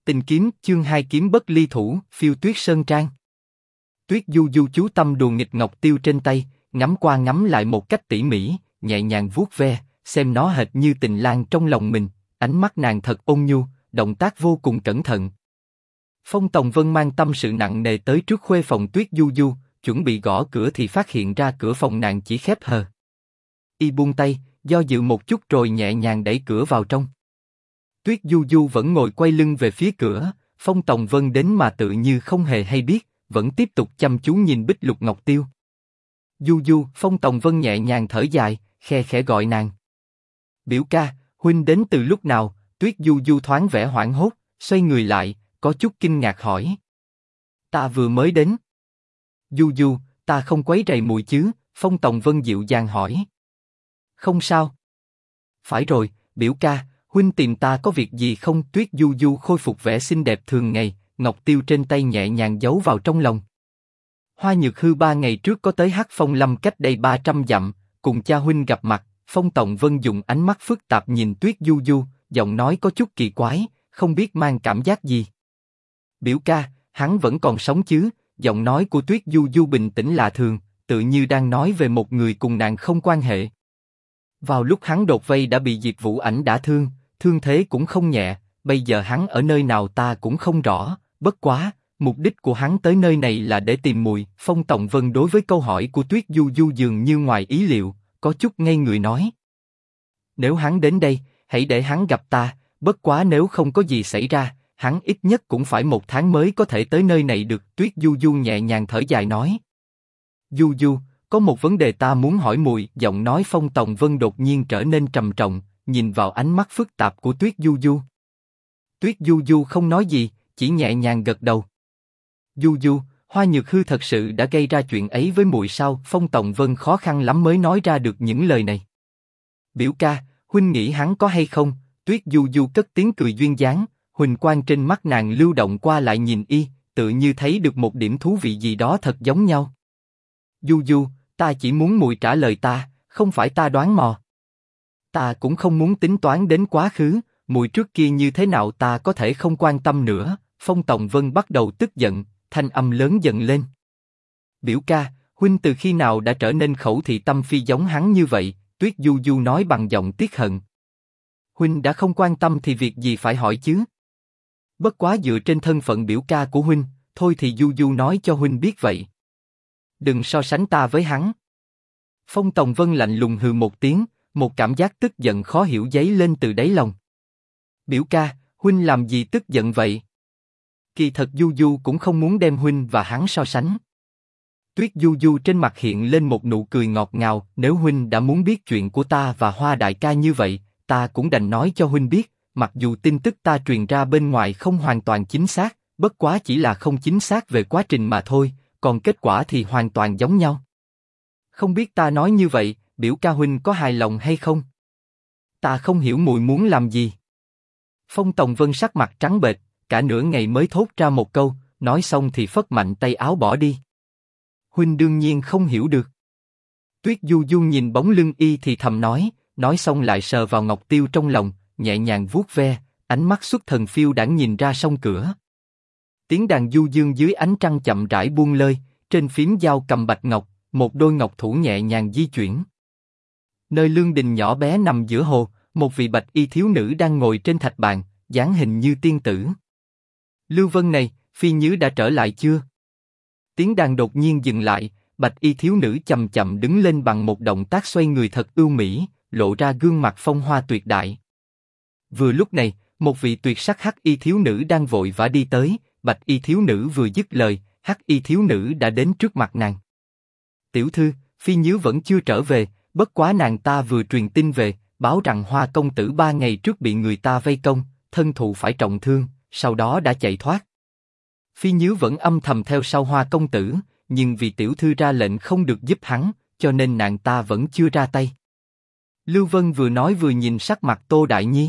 Tình kiếm, chương 2 kiếm bất ly thủ, phiêu tuyết sơn trang. Tuyết Du Du chú tâm đùa nghịch ngọc tiêu trên tay, ngắm qua ngắm lại một cách tỉ mỉ, nhẹ nhàng vuốt ve, xem nó hệt như tình lang trong lòng mình. Ánh mắt nàng thật ôn nhu, động tác vô cùng cẩn thận. Phong Tòng Vân mang tâm sự nặng nề tới trước khuê phòng Tuyết Du Du, chuẩn bị gõ cửa thì phát hiện ra cửa phòng nàng chỉ khép hờ. Y buông tay, do dự một chút rồi nhẹ nhàng đẩy cửa vào trong. Tuyết Du Du vẫn ngồi quay lưng về phía cửa, Phong Tòng Vân đến mà tự như không hề hay biết, vẫn tiếp tục chăm chú nhìn bích lục ngọc tiêu. Du Du, Phong Tòng Vân nhẹ nhàng thở dài, khe khẽ gọi nàng. Biểu ca, huynh đến từ lúc nào? Tuyết Du Du thoáng vẻ hoảng hốt, xoay người lại, có chút kinh ngạc hỏi. Ta vừa mới đến. Du Du, ta không quấy rầy muội chứ? Phong Tòng Vân dịu dàng hỏi. Không sao. Phải rồi, biểu ca, huynh tìm ta có việc gì không? Tuyết Du Du khôi phục vẻ xinh đẹp thường ngày, ngọc tiêu trên tay nhẹ nhàng giấu vào trong lòng. Hoa Nhược Hư 3 ngày trước có tới Hắc Phong Lâm cách đây 300 dặm, cùng cha huynh gặp mặt. Phong Tòng Vân dùng ánh mắt phức tạp nhìn Tuyết Du Du, giọng nói có chút kỳ quái, không biết mang cảm giác gì. Biểu ca, hắn vẫn còn sống chứ? Giọng nói của Tuyết Du Du bình tĩnh lạ thường, tự như đang nói về một người cùng nàng không quan hệ. Vào lúc hắn đột vây đã bị Diệp Vũ Ảnh đả thương, thương thế cũng không nhẹ, bây giờ hắn ở nơi nào ta cũng không rõ, bất quá, mục đích của hắn tới nơi này là để tìm muội. Phong Tòng Vân đối với câu hỏi của Tuyết Du Du dường như ngoài ý liệu, có chút ngây người nói. Nếu hắn đến đây, hãy để hắn gặp ta, bất quá nếu không có gì xảy ra, hắn ít nhất cũng phải 1 tháng mới có thể tới nơi này được. Tuyết Du Du nhẹ nhàng thở dài nói. Du Du, có một vấn đề ta muốn hỏi muội. Giọng nói Phong Tòng Vân đột nhiên trở nên trầm trọng, nhìn vào ánh mắt phức tạp của Tuyết Du Du. Tuyết Du Du không nói gì, chỉ nhẹ nhàng gật đầu. Du Du, Hoa Nhược Hư thật sự đã gây ra chuyện ấy với muội sao? Phong Tòng Vân khó khăn lắm mới nói ra được những lời này. Biểu ca, huynh nghĩ hắn có hay không? Tuyết Du Du cất tiếng cười duyên dáng, huỳnh quang trên mắt nàng lưu động qua lại nhìn y, tự như thấy được một điểm thú vị gì đó thật giống nhau. Du Du, ta chỉ muốn muội trả lời ta, không phải ta đoán mò. Ta cũng không muốn tính toán đến quá khứ, muội trước kia như thế nào ta có thể không quan tâm nữa. Phong Tòng Vân bắt đầu tức giận, thanh âm lớn dần lên. Biểu ca, huynh từ khi nào đã trở nên khẩu thị tâm phi giống hắn như vậy? Tuyết Du Du nói bằng giọng tiếc hận. Huynh đã không quan tâm thì việc gì phải hỏi chứ? Bất quá dựa trên thân phận biểu ca của huynh, thôi thì Du Du nói cho huynh biết vậy. Đừng so sánh ta với hắn. Phong Tòng Vân lạnh lùng hừ một tiếng, một cảm giác tức giận khó hiểu dấy lên từ đáy lòng. Biểu ca, huynh làm gì tức giận vậy? Kỳ thật Du Du cũng không muốn đem huynh và hắn so sánh. Tuyết Du Du trên mặt hiện lên một nụ cười ngọt ngào. Nếu huynh đã muốn biết chuyện của ta và Hoa đại ca như vậy, ta cũng đành nói cho huynh biết. Mặc dù tin tức ta truyền ra bên ngoài không hoàn toàn chính xác, bất quá chỉ là không chính xác về quá trình mà thôi, còn kết quả thì hoàn toàn giống nhau. Không biết ta nói như vậy, biểu ca huynh có hài lòng hay không? Ta không hiểu muội muốn làm gì. Phong Tòng Vân sắc mặt trắng bệch, cả nửa ngày mới thốt ra một câu, nói xong thì phất mạnh tay áo bỏ đi. Huynh đương nhiên không hiểu được. Tuyết Du Du nhìn bóng lưng y thì thầm nói xong lại sờ vào ngọc tiêu trong lòng, nhẹ nhàng vuốt ve, ánh mắt xuất thần phiêu đãng nhìn ra song cửa. Tiếng đàn du dương dưới ánh trăng chậm rãi buông lơi, trên phím dao cầm bạch ngọc, một đôi ngọc thủ nhẹ nhàng di chuyển. Nơi lương đình nhỏ bé nằm giữa hồ, một vị bạch y thiếu nữ đang ngồi trên thạch bàn, dáng hình như tiên tử. Lưu Vân này, Phi Nhứ đã trở lại chưa? Tiếng đàn đột nhiên dừng lại, bạch y thiếu nữ chậm chậm đứng lên bằng một động tác xoay người thật ưu mỹ, lộ ra gương mặt phong hoa tuyệt đại. Vừa lúc này, một vị tuyệt sắc hắc y thiếu nữ đang vội vã đi tới, bạch y thiếu nữ vừa dứt lời, hắc y thiếu nữ đã đến trước mặt nàng. Tiểu thư, Phi Nhứ vẫn chưa trở về, bất quá nàng ta vừa truyền tin về, báo rằng Hoa công tử 3 ngày trước bị người ta vây công, thân thụ phải trọng thương, sau đó đã chạy thoát. Phi Nhứ vẫn âm thầm theo sau Hoa công tử, nhưng vì tiểu thư ra lệnh không được giúp hắn, cho nên nàng ta vẫn chưa ra tay. Lưu Vân vừa nói vừa nhìn sắc mặt Tô Đại Nhi.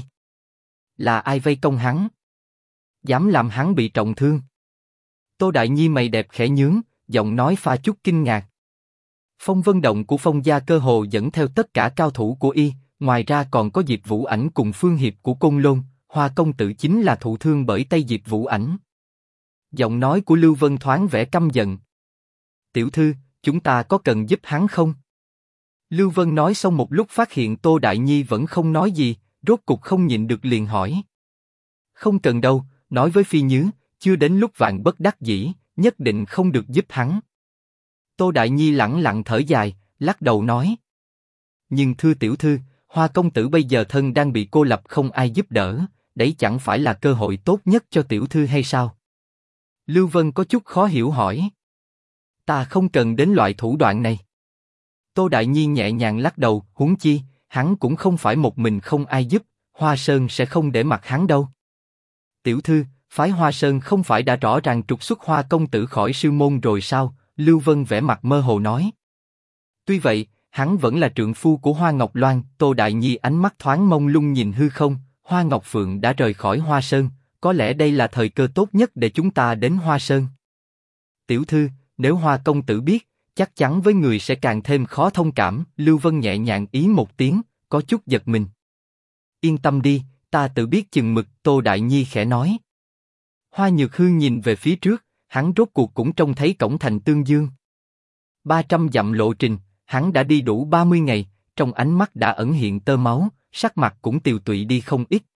Là ai vây công hắn? Dám làm hắn bị trọng thương? Tô Đại Nhi mày đẹp khẽ nhướng, giọng nói pha chút kinh ngạc. Phong Vân Động của Phong gia cơ hồ dẫn theo tất cả cao thủ của y, ngoài ra còn có Diệp Vũ Ảnh cùng Phương Hiệp của Côn Lôn, Hoa công tử chính là thụ thương bởi tay Diệp Vũ Ảnh. Giọng nói của Lưu Vân thoáng vẻ căm giận. Tiểu thư, chúng ta có cần giúp hắn không? Lưu Vân nói xong một lúc phát hiện Tô Đại Nhi vẫn không nói gì, rốt cục không nhịn được liền hỏi. Không cần đâu, nói với Phi Nhứ, chưa đến lúc vạn bất đắc dĩ, nhất định không được giúp hắn. Tô Đại Nhi lẳng lặng thở dài, lắc đầu nói. Nhưng thưa tiểu thư, Hoa công tử bây giờ thân đang bị cô lập không ai giúp đỡ, đấy chẳng phải là cơ hội tốt nhất cho tiểu thư hay sao? Lưu Vân có chút khó hiểu hỏi. Ta không cần đến loại thủ đoạn này. Tô Đại Nhi nhẹ nhàng lắc đầu, huống chi, hắn cũng không phải một mình không ai giúp, Hoa Sơn sẽ không để mặc hắn đâu. Tiểu thư, phái Hoa Sơn không phải đã rõ ràng trục xuất Hoa công tử khỏi sư môn rồi sao? Lưu Vân vẻ mặt mơ hồ nói. Tuy vậy, hắn vẫn là trượng phu của Hoa Ngọc Loan. Tô Đại Nhi ánh mắt thoáng mông lung nhìn hư không. Hoa Ngọc Phượng đã rời khỏi Hoa Sơn, có lẽ đây là thời cơ tốt nhất để chúng ta đến Hoa Sơn. Tiểu thư, nếu Hoa công tử biết, chắc chắn với người sẽ càng thêm khó thông cảm. Lưu Vân nhẹ nhàng ý một tiếng, có chút giật mình. Yên tâm đi, ta tự biết chừng mực. Tô Đại Nhi khẽ nói. Hoa Nhược Hư nhìn về phía trước, hắn rốt cuộc cũng trông thấy cổng thành Tương Dương. 300 dặm lộ trình, hắn đã đi đủ 30 ngày, trong ánh mắt đã ẩn hiện tơ máu, sắc mặt cũng tiều tụy đi không ít.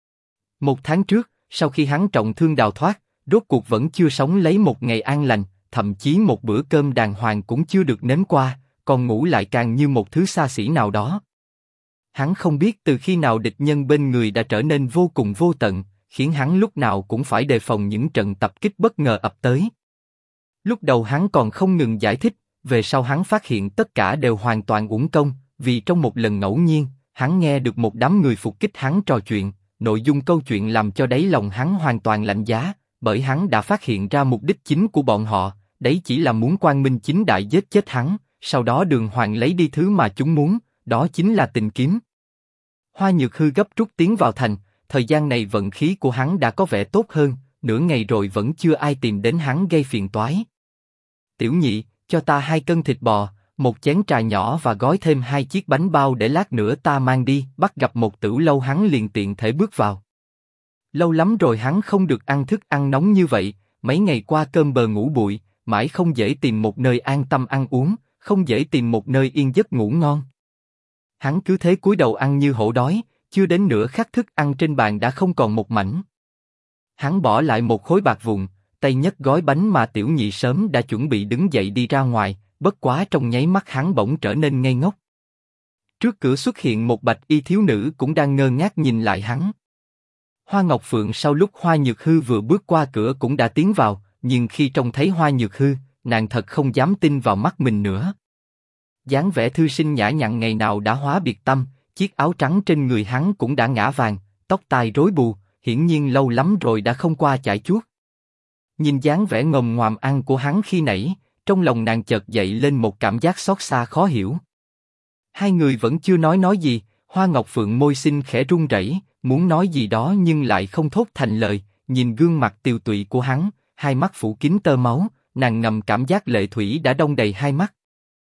1 tháng trước, sau khi hắn trọng thương đào thoát, rốt cuộc vẫn chưa sống lấy một ngày an lành, thậm chí một bữa cơm đàng hoàng cũng chưa được nếm qua, còn ngủ lại càng như một thứ xa xỉ nào đó. Hắn không biết từ khi nào địch nhân bên người đã trở nên vô cùng vô tận, khiến hắn lúc nào cũng phải đề phòng những trận tập kích bất ngờ ập tới. Lúc đầu hắn còn không ngừng giải thích, về sau hắn phát hiện tất cả đều hoàn toàn uổng công, vì trong một lần ngẫu nhiên, hắn nghe được một đám người phục kích hắn trò chuyện, nội dung câu chuyện làm cho đáy lòng hắn hoàn toàn lạnh giá, bởi hắn đã phát hiện ra mục đích chính của bọn họ, đấy chỉ là muốn quang minh chính đại giết chết hắn, sau đó đường hoàng lấy đi thứ mà chúng muốn, đó chính là tình kiếm. Hoa Nhược Hư gấp rút tiến vào thành, thời gian này vận khí của hắn đã có vẻ tốt hơn, nửa ngày rồi vẫn chưa ai tìm đến hắn gây phiền toái. Tiểu nhị, cho ta 2 cân thịt bò, 1 chén trà nhỏ và gói thêm 2 chiếc bánh bao để lát nữa ta mang đi. Bắt gặp một Tửu Lâu hắn liền tiện thể bước vào. Lâu lắm rồi hắn không được ăn thức ăn nóng như vậy, mấy ngày qua cơm bờ ngủ bụi, mãi không dễ tìm một nơi an tâm ăn uống, không dễ tìm một nơi yên giấc ngủ ngon. Hắn cứ thế cúi đầu ăn như hổ đói, chưa đến nửa khắc thức ăn trên bàn đã không còn một mảnh. Hắn bỏ lại một khối bạc vụn, tay nhấc gói bánh mà tiểu nhị sớm đã chuẩn bị đứng dậy đi ra ngoài, bất quá trong nháy mắt hắn bỗng trở nên ngây ngốc. Trước cửa xuất hiện một bạch y thiếu nữ cũng đang ngơ ngác nhìn lại hắn. Hoa Ngọc Phượng sau lúc Hoa Nhược Hư vừa bước qua cửa cũng đã tiến vào, nhưng khi trông thấy Hoa Nhược Hư, nàng thật không dám tin vào mắt mình nữa. Dáng vẻ thư sinh nhã nhặn ngày nào đã hóa biệt tâm, chiếc áo trắng trên người hắn cũng đã ngả vàng, tóc tai rối bù, hiển nhiên lâu lắm rồi đã không qua chải chuốt. Nhìn dáng vẻ ngồm ngoàm ăn của hắn khi nãy, trong lòng nàng chợt dậy lên một cảm giác xót xa khó hiểu. Hai người vẫn chưa nói gì, Hoa Ngọc Phượng môi xinh khẽ run rẩy, muốn nói gì đó nhưng lại không thốt thành lời. Nhìn gương mặt tiều tụy của hắn, hai mắt phủ kín tơ máu, nàng ngầm cảm giác lệ thủy đã đong đầy hai mắt.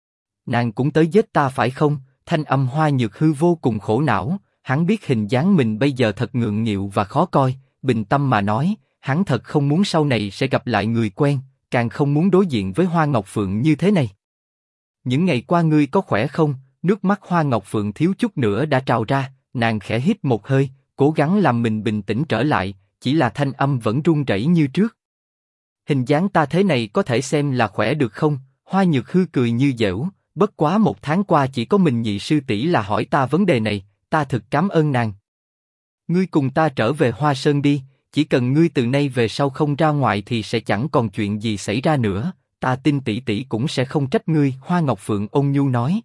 Nàng cũng tới giết ta phải không? Thanh âm Hoa Nhược Hư vô cùng khổ não. Hắn biết hình dáng mình bây giờ thật ngượng nghịu và khó coi, bình tâm mà nói, hắn thật không muốn sau này sẽ gặp lại người quen, càng không muốn đối diện với Hoa Ngọc Phượng như thế này. Những ngày qua ngươi có khỏe không? Nước mắt Hoa Ngọc Phượng thiếu chút nữa đã trào ra, nàng khẽ hít một hơi, cố gắng làm mình bình tĩnh trở lại, chỉ là thanh âm vẫn run rẩy như trước. Hình dáng ta thế này có thể xem là khỏe được không? Hoa Nhược Hư cười như giễu, bất quá 1 tháng qua chỉ có mình nhị sư tỷ là hỏi ta vấn đề này, ta thực cảm ơn nàng. Ngươi cùng ta trở về Hoa Sơn đi, chỉ cần ngươi từ nay về sau không ra ngoài thì sẽ chẳng còn chuyện gì xảy ra nữa, ta tin tỷ tỷ cũng sẽ không trách ngươi. Hoa Ngọc Phượng ôn nhu nói.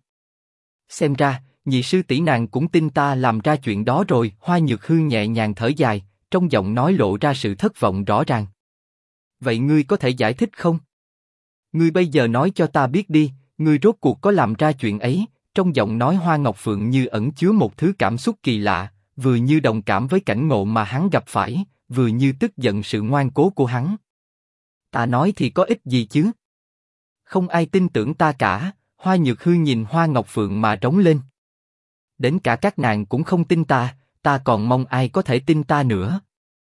Xem ra, nhị sư tỷ nàng cũng tin ta làm ra chuyện đó rồi. Hoa Nhược Hư nhẹ nhàng thở dài, trong giọng nói lộ ra sự thất vọng rõ ràng. Vậy ngươi có thể giải thích không? Ngươi bây giờ nói cho ta biết đi, ngươi rốt cuộc có làm ra chuyện ấy? Trong giọng nói Hoa Ngọc Phượng như ẩn chứa một thứ cảm xúc kỳ lạ, vừa như đồng cảm với cảnh ngộ mà hắn gặp phải, vừa như tức giận sự ngoan cố của hắn. Ta nói thì có ích gì chứ? Không ai tin tưởng ta cả. Hoa Nhược Hư nhìn Hoa Ngọc Phượng mà trống lên. Đến cả các nàng cũng không tin ta, ta còn mong ai có thể tin ta nữa.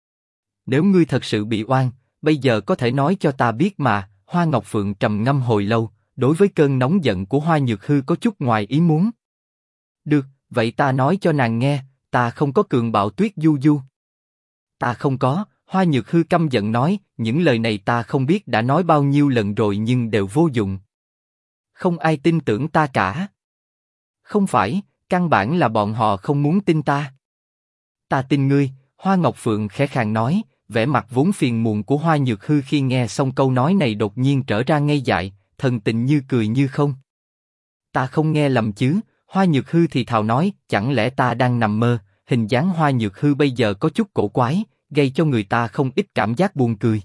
Nếu ngươi thật sự bị oan, bây giờ có thể nói cho ta biết mà. Hoa Ngọc Phượng trầm ngâm hồi lâu, đối với cơn nóng giận của Hoa Nhược Hư có chút ngoài ý muốn. Được, vậy ta nói cho nàng nghe, ta không có cường bạo Tuyết Du Du. Ta không có, Hoa Nhược Hư căm giận nói, những lời này ta không biết đã nói bao nhiêu lần rồi nhưng đều vô dụng. Không ai tin tưởng ta cả. Không phải, căn bản là bọn họ không muốn tin ta. Ta tin ngươi, Hoa Ngọc Phượng khẽ khàng nói, vẻ mặt vốn phiền muộn của Hoa Nhược Hư khi nghe xong câu nói này đột nhiên trở ra ngây dại, thần tình như cười như không. Ta không nghe lầm chứ? Hoa Nhược Hư thì thào nói, chẳng lẽ ta đang nằm mơ? Hình dáng Hoa Nhược Hư bây giờ có chút cổ quái, gây cho người ta không ít cảm giác buồn cười.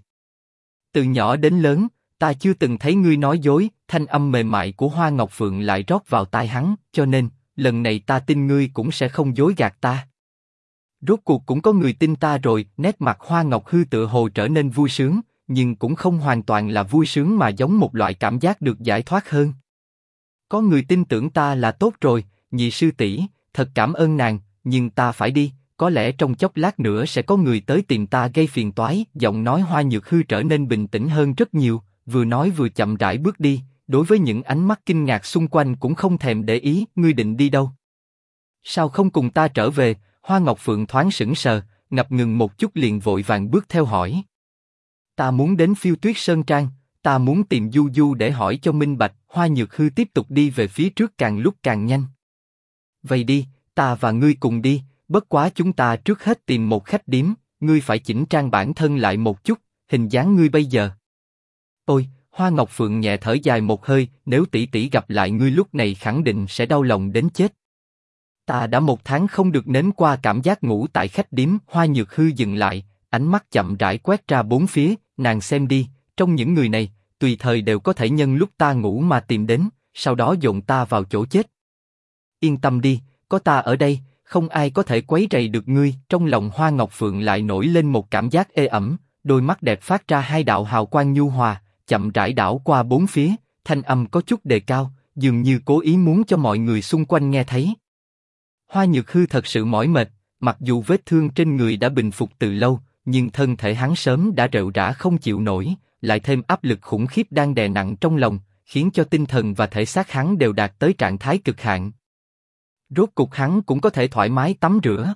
Từ nhỏ đến lớn, ta chưa từng thấy ngươi nói dối. Thanh âm mềm mại của Hoa Ngọc Phượng lại rót vào tai hắn, cho nên lần này ta tin ngươi cũng sẽ không dối gạt ta. Rốt cuộc cũng có người tin ta rồi. Nét mặt Hoa Ngọc Hư tựa hồ trở nên vui sướng, nhưng cũng không hoàn toàn là vui sướng mà giống một loại cảm giác được giải thoát hơn. Có người tin tưởng ta là tốt rồi, nhị sư tỷ, thật cảm ơn nàng, nhưng ta phải đi, có lẽ trong chốc lát nữa sẽ có người tới tìm ta gây phiền toái. Giọng nói Hoa Nhược Hư trở nên bình tĩnh hơn rất nhiều, vừa nói vừa chậm rãi bước đi, đối với những ánh mắt kinh ngạc xung quanh cũng không thèm để ý. Ngươi định đi đâu? Sao không cùng ta trở về? Hoa Ngọc Phượng thoáng sững sờ, ngập ngừng một chút liền vội vàng bước theo hỏi. Ta muốn đến Phiêu Tuyết Sơn Trang, ta muốn tìm Du Du để hỏi cho minh bạch. Hoa Nhược Hư tiếp tục đi về phía trước càng lúc càng nhanh. Vậy đi, ta và ngươi cùng đi, bất quá chúng ta trước hết tìm một khách điếm, ngươi phải chỉnh trang bản thân lại một chút, hình dáng ngươi bây giờ. Ôi, Hoa Ngọc Phượng nhẹ thở dài một hơi, nếu tỷ tỷ gặp lại ngươi lúc này khẳng định sẽ đau lòng đến chết. Ta đã 1 tháng không được nếm qua cảm giác ngủ tại khách điếm. Hoa Nhược Hư dừng lại, ánh mắt chậm rãi quét ra bốn phía, nàng xem đi, trong những người này, tùy thời đều có thể nhân lúc ta ngủ mà tìm đến, sau đó dồn ta vào chỗ chết. Yên tâm đi, có ta ở đây, không ai có thể quấy rầy được ngươi. Trong lòng Hoa Ngọc Phượng lại nổi lên một cảm giác ê ẩm, đôi mắt đẹp phát ra 2 đạo hào quang nhu hòa, chậm rãi đảo qua bốn phía, thanh âm có chút đề cao, dường như cố ý muốn cho mọi người xung quanh nghe thấy. Hoa Nhược Hư thật sự mỏi mệt, mặc dù vết thương trên người đã bình phục từ lâu, nhưng thân thể hắn sớm đã rệu rã không chịu nổi, lại thêm áp lực khủng khiếp đang đè nặng trong lòng, khiến cho tinh thần và thể xác hắn đều đạt tới trạng thái cực hạn. Rốt cuộc hắn cũng có thể thoải mái tắm rửa.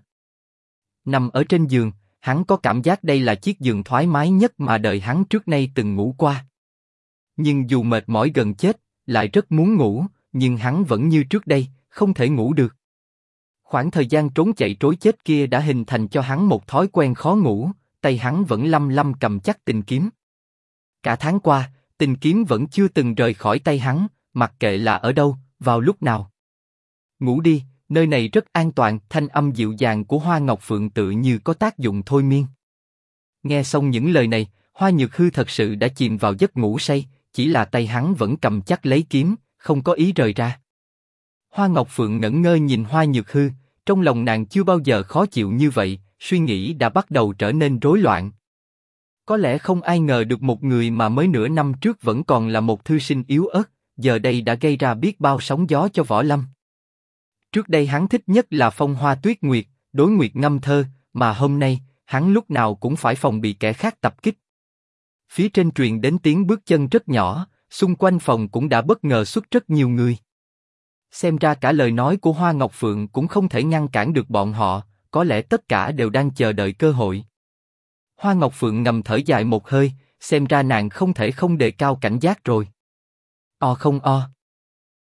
Nằm ở trên giường, hắn có cảm giác đây là chiếc giường thoải mái nhất mà đời hắn trước nay từng ngủ qua. Nhưng dù mệt mỏi gần chết, lại rất muốn ngủ, nhưng hắn vẫn như trước đây, không thể ngủ được. Khoảng thời gian trốn chạy trối chết kia đã hình thành cho hắn một thói quen khó ngủ, tay hắn vẫn lăm lăm cầm chắc tình kiếm. Cả tháng qua, tình kiếm vẫn chưa từng rời khỏi tay hắn, mặc kệ là ở đâu, vào lúc nào. Ngủ đi, nơi này rất an toàn. Thanh âm dịu dàng của Hoa Ngọc Phượng tự như có tác dụng thôi miên. Nghe xong những lời này, Hoa Nhược Hư thật sự đã chìm vào giấc ngủ say, chỉ là tay hắn vẫn cầm chắc lấy kiếm, không có ý rời ra. Hoa Ngọc Phượng ngẩn ngơ nhìn Hoa Nhược Hư, trong lòng nàng chưa bao giờ khó chịu như vậy, suy nghĩ đã bắt đầu trở nên rối loạn. Có lẽ không ai ngờ được một người mà mới nửa năm trước vẫn còn là một thư sinh yếu ớt, giờ đây đã gây ra biết bao sóng gió cho võ lâm. Trước đây hắn thích nhất là phong hoa tuyết nguyệt, đối nguyệt ngâm thơ, mà hôm nay, hắn lúc nào cũng phải phòng bị kẻ khác tập kích. Phía trên truyền đến tiếng bước chân rất nhỏ, xung quanh phòng cũng đã bất ngờ xuất rất nhiều người. Xem ra cả lời nói của Hoa Ngọc Phượng cũng không thể ngăn cản được bọn họ, có lẽ tất cả đều đang chờ đợi cơ hội. Hoa Ngọc Phượng ngầm thở dài một hơi, xem ra nàng không thể không đề cao cảnh giác rồi. O không o.